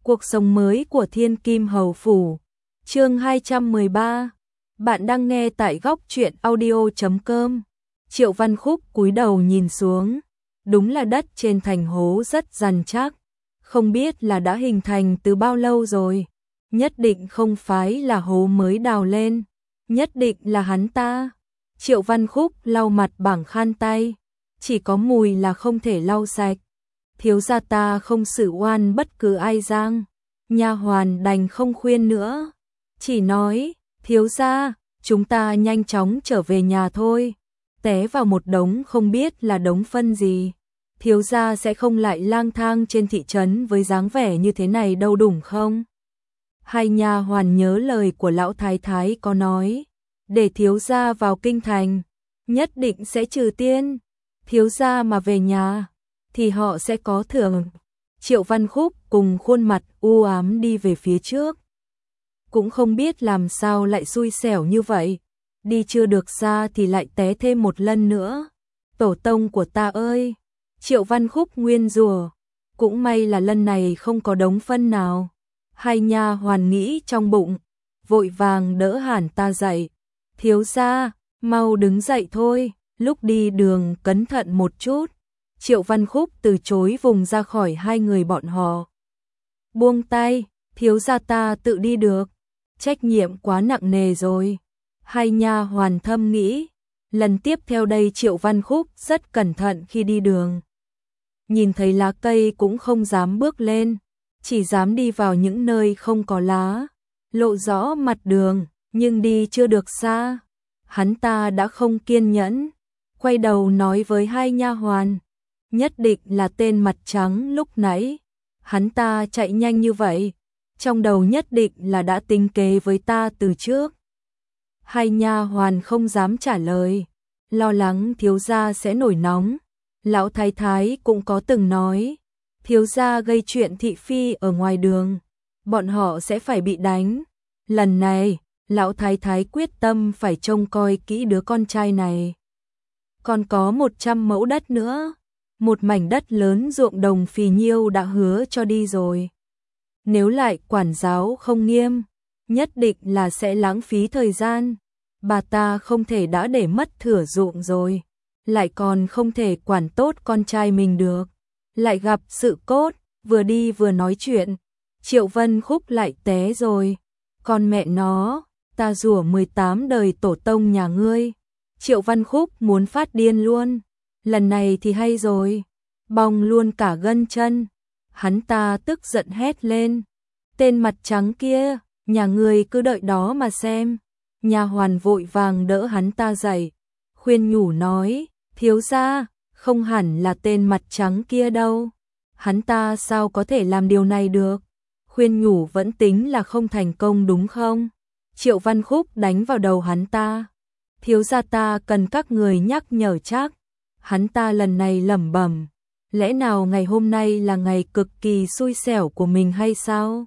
Cuộc sống mới của Thiên Kim Hầu Phủ. Chương 213. Bạn đang nghe tại góc truyện audio.com. Triệu Văn Khúc cúi đầu nhìn xuống. Đúng là đất trên thành hố rất rắn chắc. Không biết là đã hình thành từ bao lâu rồi. Nhất định không phải là hố mới đào lên. Nhất định là hắn ta. Triệu Văn Khúc lau mặt bằng khăn tay. Chỉ có mùi là không thể lau sạch. Thiếu gia ta không xử oan bất cứ ai giang. Nha hoàn đành không khuyên nữa. Chỉ nói, thiếu gia, chúng ta nhanh chóng trở về nhà thôi. Té vào một đống không biết là đống phân gì. Thiếu gia sẽ không lại lang thang trên thị trấn với dáng vẻ như thế này đâu đúng không? Hai nha hoàn nhớ lời của lão thái thái có nói. Để thiếu gia vào kinh thành, nhất định sẽ trừ tiên. Thiếu gia mà về nhà thì họ sẽ có thưởng. Triệu Văn Khúc cùng khuôn mặt u ám đi về phía trước. Cũng không biết làm sao lại xui xẻo như vậy. Đi chưa được xa thì lại té thêm một lần nữa. Tổ tông của ta ơi! Triệu Văn Khúc nguyên rủa. Cũng may là lần này không có đống phân nào. Hai nha hoàn nghĩ trong bụng, vội vàng đỡ hẳn ta dậy. Thiếu gia, mau đứng dậy thôi, lúc đi đường cẩn thận một chút. Triệu Văn Khúc từ chối vùng ra khỏi hai người bọn họ. Buông tay, thiếu gia ta tự đi được. Trách nhiệm quá nặng nề rồi. Hai nha hoàn thâm nghĩ. Lần tiếp theo đây Triệu Văn Khúc rất cẩn thận khi đi đường. Nhìn thấy lá cây cũng không dám bước lên. Chỉ dám đi vào những nơi không có lá. Lộ rõ mặt đường, nhưng đi chưa được xa. Hắn ta đã không kiên nhẫn. Quay đầu nói với hai nha hoàn. Nhất định là tên mặt trắng lúc nãy. Hắn ta chạy nhanh như vậy. Trong đầu nhất định là đã tính kế với ta từ trước. Hai nha hoàn không dám trả lời. Lo lắng thiếu gia sẽ nổi nóng. Lão thái thái cũng có từng nói. Thiếu gia gây chuyện thị phi ở ngoài đường. Bọn họ sẽ phải bị đánh. Lần này, lão thái thái quyết tâm phải trông coi kỹ đứa con trai này. Còn có 100 mẫu đất nữa. Một mảnh đất lớn ruộng đồng phì nhiêu đã hứa cho đi rồi. Nếu lại quản giáo không nghiêm, nhất định là sẽ lãng phí thời gian. Bà ta không thể đã để mất thửa ruộng rồi. Lại còn không thể quản tốt con trai mình được. Lại gặp sự cốt, vừa đi vừa nói chuyện. Triệu Văn Khúc lại té rồi. Con mẹ nó, ta rủa 18 đời tổ tông nhà ngươi. Triệu Văn Khúc muốn phát điên luôn. Lần này thì hay rồi. Bong luôn cả gân chân. Hắn ta tức giận hét lên. Tên mặt trắng kia, nhà ngươi cứ đợi đó mà xem. Nha hoàn vội vàng đỡ hắn ta dậy. Khuyên nhủ nói, thiếu gia, không hẳn là tên mặt trắng kia đâu. Hắn ta sao có thể làm điều này được? Khuyên nhủ vẫn tính là không thành công đúng không? Triệu Văn Khúc đánh vào đầu hắn ta. Thiếu gia ta cần các người nhắc nhở chắc. Hắn ta lần này lẩm bẩm. Lẽ nào ngày hôm nay là ngày cực kỳ xui xẻo của mình hay sao?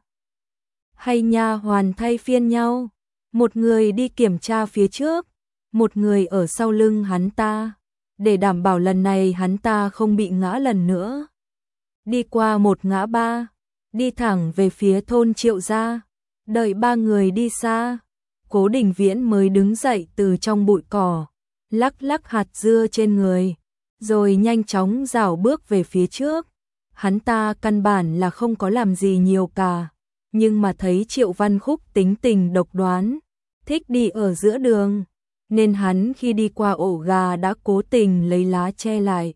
Hay nha hoàn thay phiên nhau. Một người đi kiểm tra phía trước. Một người ở sau lưng hắn ta. Để đảm bảo lần này hắn ta không bị ngã lần nữa. Đi qua một ngã ba. Đi thẳng về phía thôn Triệu gia. Đợi ba người đi xa. Cố Đình Viễn mới đứng dậy từ trong bụi cỏ. Lắc lắc hạt dưa trên người. Rồi nhanh chóng rảo bước về phía trước. Hắn ta căn bản là không có làm gì nhiều cả. Nhưng mà thấy Triệu Văn Khúc tính tình độc đoán. Thích đi ở giữa đường. Nên hắn khi đi qua ổ gà đã cố tình lấy lá che lại.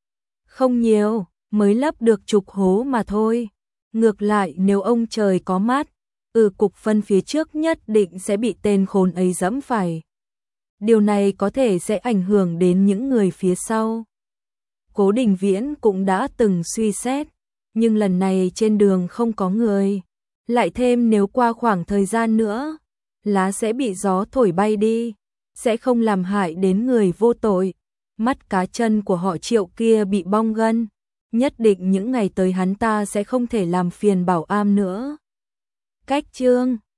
Không nhiều, mới lấp được chục hố mà thôi. Ngược lại nếu ông trời có mắt, cục phân phía trước nhất định sẽ bị tên khốn ấy dẫm phải. Điều này có thể sẽ ảnh hưởng đến những người phía sau. Cố Đình Viễn cũng đã từng suy xét, nhưng lần này trên đường không có người. Lại thêm nếu qua khoảng thời gian nữa, lá sẽ bị gió thổi bay đi, sẽ không làm hại đến người vô tội. Mắt cá chân của họ Triệu kia bị bong gân, nhất định những ngày tới hắn ta sẽ không thể làm phiền Bảo Am nữa. Cách chương